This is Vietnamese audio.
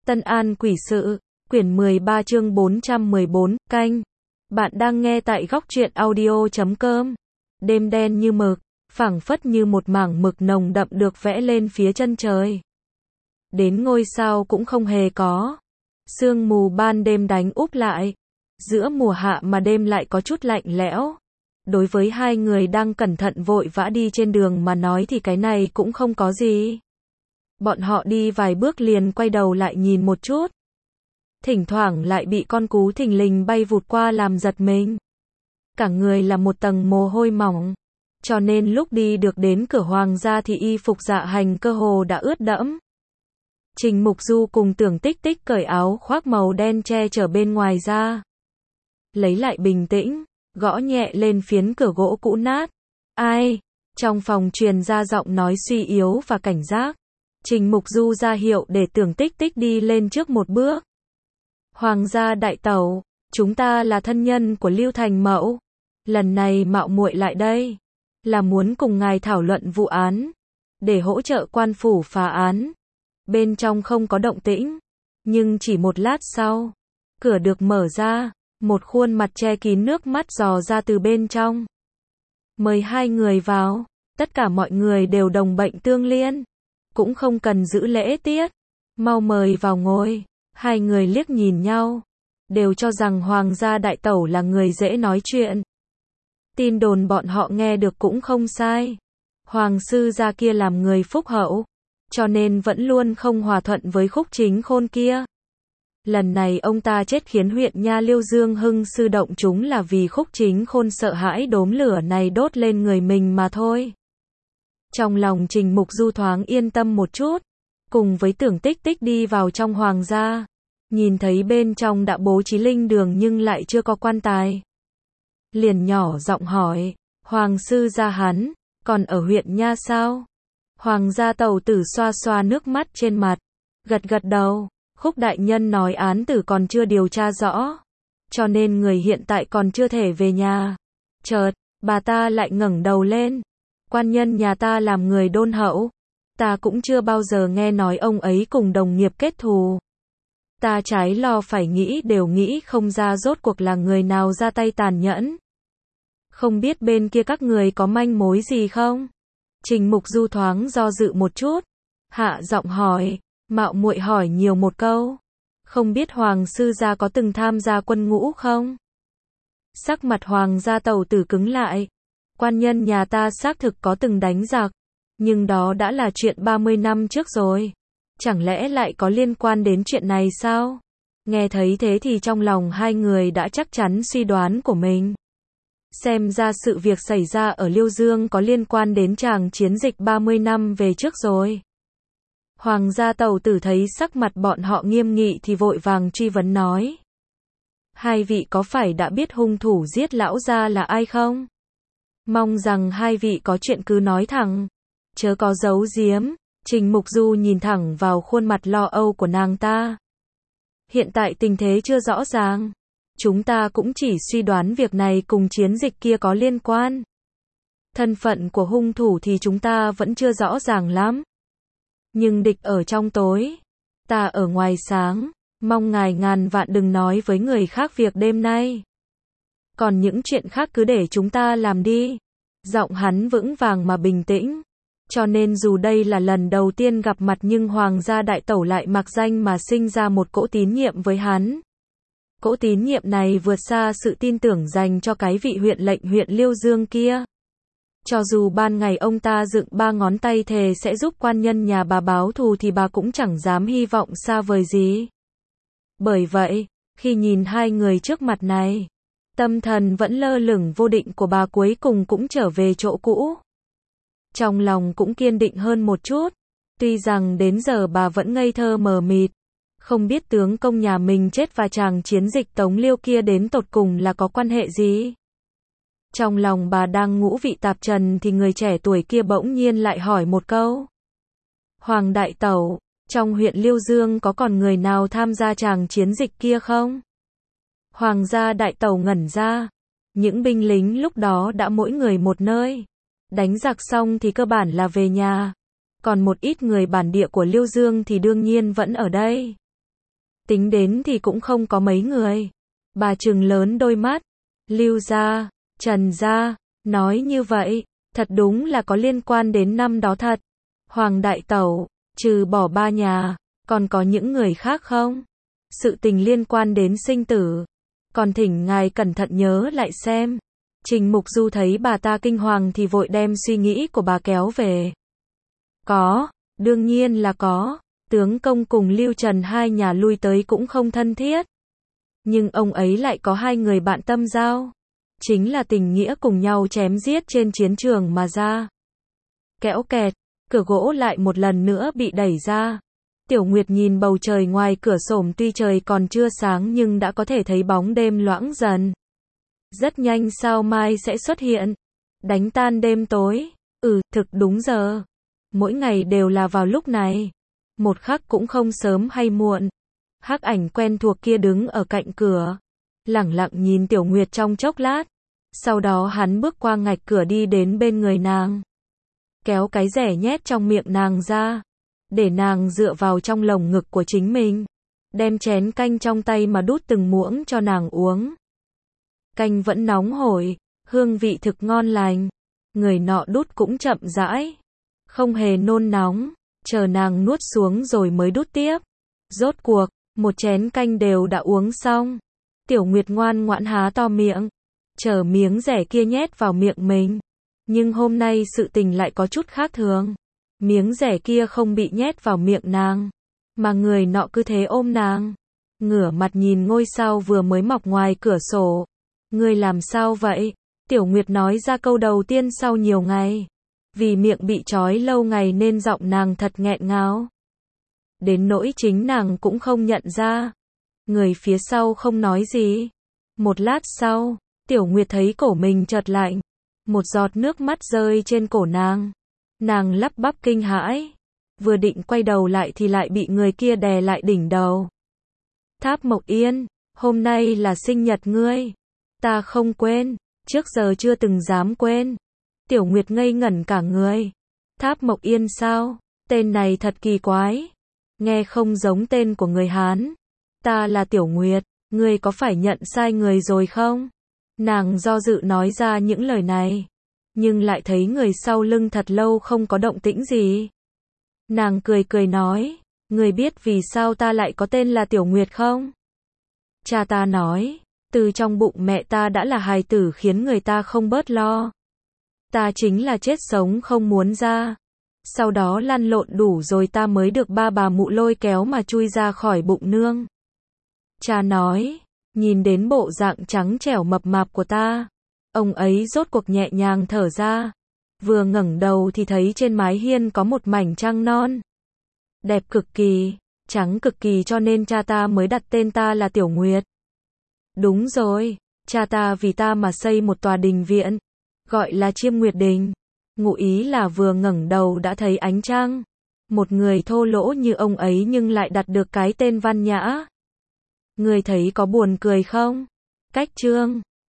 Tân An Quỷ Sự, quyển 13 chương 414, canh. Bạn đang nghe tại góc truyện audio.com. Đêm đen như mực, phảng phất như một mảng mực nồng đậm được vẽ lên phía chân trời. Đến ngôi sao cũng không hề có. Sương mù ban đêm đánh úp lại. Giữa mùa hạ mà đêm lại có chút lạnh lẽo. Đối với hai người đang cẩn thận vội vã đi trên đường mà nói thì cái này cũng không có gì. Bọn họ đi vài bước liền quay đầu lại nhìn một chút. Thỉnh thoảng lại bị con cú thình lình bay vụt qua làm giật mình. Cả người là một tầng mồ hôi mỏng. Cho nên lúc đi được đến cửa hoàng gia thì y phục dạ hành cơ hồ đã ướt đẫm. Trình Mục Du cùng Tưởng Tích Tích cởi áo khoác màu đen che chở bên ngoài ra. Lấy lại bình tĩnh, gõ nhẹ lên phiến cửa gỗ cũ nát. Ai? Trong phòng truyền ra giọng nói suy yếu và cảnh giác. Trình Mục Du ra hiệu để Tưởng Tích Tích đi lên trước một bước. Hoàng gia đại tẩu, chúng ta là thân nhân của Lưu Thành Mậu. Lần này mạo muội lại đây, là muốn cùng ngài thảo luận vụ án, để hỗ trợ quan phủ phá án. Bên trong không có động tĩnh, nhưng chỉ một lát sau, cửa được mở ra, một khuôn mặt che kín nước mắt dò ra từ bên trong. Mời hai người vào, tất cả mọi người đều đồng bệnh tương liên. Cũng không cần giữ lễ tiết, mau mời vào ngồi. Hai người liếc nhìn nhau, đều cho rằng hoàng gia đại tẩu là người dễ nói chuyện. Tin đồn bọn họ nghe được cũng không sai. Hoàng sư gia kia làm người phúc hậu, cho nên vẫn luôn không hòa thuận với Khúc Chính Khôn kia. Lần này ông ta chết khiến huyện nha Liêu Dương Hưng sư động chúng là vì Khúc Chính Khôn sợ hãi đốm lửa này đốt lên người mình mà thôi. Trong lòng Trình Mục Du thoáng yên tâm một chút, cùng với Tưởng Tích Tích đi vào trong hoàng gia, nhìn thấy bên trong đã bố trí linh đường nhưng lại chưa có quan tài. Liền nhỏ giọng hỏi, hoàng sư gia hắn, còn ở huyện nha sao? Hoàng gia tẩu tử xoa xoa nước mắt trên mặt, gật gật đầu, Khúc đại nhân nói án tử còn chưa điều tra rõ, cho nên người hiện tại còn chưa thể về nhà. Chợt, bà ta lại ngẩng đầu lên. Quan nhân nhà ta làm người đôn hậu, ta cũng chưa bao giờ nghe nói ông ấy cùng đồng nghiệp kết thù. Ta trái lo phải nghĩ đều nghĩ không ra rốt cuộc là người nào ra tay tàn nhẫn. Không biết bên kia các người có manh mối gì không? Trình Mục Du thoáng do dự một chút, hạ giọng hỏi, mạo muội hỏi nhiều một câu. Không biết hoàng sư gia có từng tham gia quân ngũ không? Sắc mặt hoàng gia tẩu tử cứng lại. Quan nhân nhà ta xác thực có từng đánh giặc, nhưng đó đã là chuyện 30 năm trước rồi. Chẳng lẽ lại có liên quan đến chuyện này sao? Nghe thấy thế thì trong lòng hai người đã chắc chắn suy đoán của mình. Xem ra sự việc xảy ra ở Liêu Dương có liên quan đến tràng chiến dịch 30 năm về trước rồi. Hoàng gia tẩu tử thấy sắc mặt bọn họ nghiêm nghị thì vội vàng truy vấn nói. Hai vị có phải đã biết hung thủ giết lão gia là ai không? Mong rằng hai vị có chuyện cứ nói thẳng, chớ có giấu giếm. Trình Mục Du nhìn thẳng vào khuôn mặt lo âu của nàng ta. Hiện tại tình thế chưa rõ ràng, chúng ta cũng chỉ suy đoán việc này cùng chiến dịch kia có liên quan. Thân phận của hung thủ thì chúng ta vẫn chưa rõ ràng lắm. Nhưng địch ở trong tối, ta ở ngoài sáng, mong ngài ngàn vạn đừng nói với người khác việc đêm nay. Còn những chuyện khác cứ để chúng ta làm đi. Giọng hắn vững vàng mà bình tĩnh. Cho nên dù đây là lần đầu tiên gặp mặt nhưng hoàng gia đại tẩu lại mặc danh mà sinh ra một cỗ tín nhiệm với hắn. Cỗ tín nhiệm này vượt xa sự tin tưởng dành cho cái vị huyện lệnh huyện Liêu Dương kia. Cho dù ban ngày ông ta dựng ba ngón tay thề sẽ giúp quan nhân nhà bà báo thù thì bà cũng chẳng dám hy vọng xa vời gì. Bởi vậy, khi nhìn hai người trước mặt này, tâm thần vẫn lơ lửng vô định của bà cuối cùng cũng trở về chỗ cũ. Trong lòng cũng kiên định hơn một chút, tuy rằng đến giờ bà vẫn ngây thơ mờ mịt, không biết tướng công nhà mình chết và chàng chiến dịch Tống Liêu kia đến tột cùng là có quan hệ gì. Trong lòng bà đang ngũ vị tạp trần thì người trẻ tuổi kia bỗng nhiên lại hỏi một câu. Hoàng đại tẩu, trong huyện Liêu Dương có còn người nào tham gia chàng chiến dịch kia không? Hoàng gia đại tẩu ngẩn ra. Những binh lính lúc đó đã mỗi người một nơi. Đánh giặc xong thì cơ bản là về nhà. Còn một ít người bản địa của Liêu Dương thì đương nhiên vẫn ở đây. tính đến thì cũng không có mấy người. Bà trừng lớn đôi mắt, Lưu gia, Trần gia, nói như vậy, thật đúng là có liên quan đến năm đó thật. Hoàng đại tẩu, trừ bỏ ba nhà, còn có những người khác không? Sự tình liên quan đến sinh tử, còn thỉnh ngài cẩn thận nhớ lại xem. Trình Mục Du thấy bà ta kinh hoàng thì vội đem suy nghĩ của bà kéo về. Có, đương nhiên là có, tướng công cùng Lưu Trần hai nhà lui tới cũng không thân thiết. Nhưng ông ấy lại có hai người bạn tâm giao. Chính là tình nghĩa cùng nhau chém giết trên chiến trường mà ra. Kéo kẹt, cửa gỗ lại một lần nữa bị đẩy ra. Tiểu Nguyệt nhìn bầu trời ngoài cửa sổ, tuy trời còn chưa sáng nhưng đã có thể thấy bóng đêm loãng dần. Rất nhanh sao mai sẽ xuất hiện. Đánh tan đêm tối. Thực đúng giờ. Mỗi ngày đều là vào lúc này. Một khắc cũng không sớm hay muộn. Hắc ảnh quen thuộc kia đứng ở cạnh cửa. Lẳng lặng nhìn Tiểu Nguyệt trong chốc lát. Sau đó hắn bước qua ngạch cửa đi đến bên người nàng. Kéo cái rẻ nhét trong miệng nàng ra. Để nàng dựa vào trong lồng ngực của chính mình. Đem chén canh trong tay mà đút từng muỗng cho nàng uống. Canh vẫn nóng hổi, hương vị thực ngon lành. Người nọ đút cũng chậm rãi. Không hề nôn nóng, chờ nàng nuốt xuống rồi mới đút tiếp. Rốt cuộc, một chén canh đều đã uống xong. Tiểu Nguyệt ngoan ngoãn há to miệng. Chờ miếng rẻ kia nhét vào miệng mình. Nhưng hôm nay sự tình lại có chút khác thường. Miếng rẻ kia không bị nhét vào miệng nàng. Mà người nọ cứ thế ôm nàng. Ngửa mặt nhìn ngôi sao vừa mới mọc ngoài cửa sổ. Ngươi làm sao vậy? Tiểu Nguyệt nói ra câu đầu tiên sau nhiều ngày. Vì miệng bị trói lâu ngày nên giọng nàng thật nghẹn ngào. Đến nỗi chính nàng cũng không nhận ra. Người phía sau không nói gì. Một lát sau, Tiểu Nguyệt thấy cổ mình chợt lạnh. Một giọt nước mắt rơi trên cổ nàng. Nàng lắp bắp kinh hãi. Vừa định quay đầu lại thì lại bị người kia đè lại đỉnh đầu. Tháp Mộc Yên, hôm nay là sinh nhật ngươi. Ta không quên, trước giờ chưa từng dám quên. Tiểu Nguyệt ngây ngẩn cả người. Tháp Mộc Yên sao? Tên này thật kỳ quái. Nghe không giống tên của người Hán. Ta là Tiểu Nguyệt, ngươi có phải nhận sai người rồi không? Nàng do dự nói ra những lời này. Nhưng lại thấy người sau lưng thật lâu không có động tĩnh gì. Nàng cười cười nói, ngươi biết vì sao ta lại có tên là Tiểu Nguyệt không? Cha ta nói, từ trong bụng mẹ ta đã là hài tử khiến người ta không bớt lo. Ta chính là chết sống không muốn ra. Sau đó lăn lộn đủ rồi ta mới được ba bà mụ lôi kéo mà chui ra khỏi bụng nương. Cha nói, nhìn đến bộ dạng trắng trẻo mập mạp của ta. Ông ấy rốt cuộc nhẹ nhàng thở ra. Vừa ngẩng đầu thì thấy trên mái hiên có một mảnh trăng non. Đẹp cực kỳ, trắng cực kỳ cho nên cha ta mới đặt tên ta là Tiểu Nguyệt. Đúng rồi, cha ta vì ta mà xây một tòa đình viện. Gọi là Chiêm Nguyệt Đình. Ngụ ý là vừa ngẩng đầu đã thấy ánh trăng. Một người thô lỗ như ông ấy nhưng lại đặt được cái tên văn nhã. Người thấy có buồn cười không? Cách chương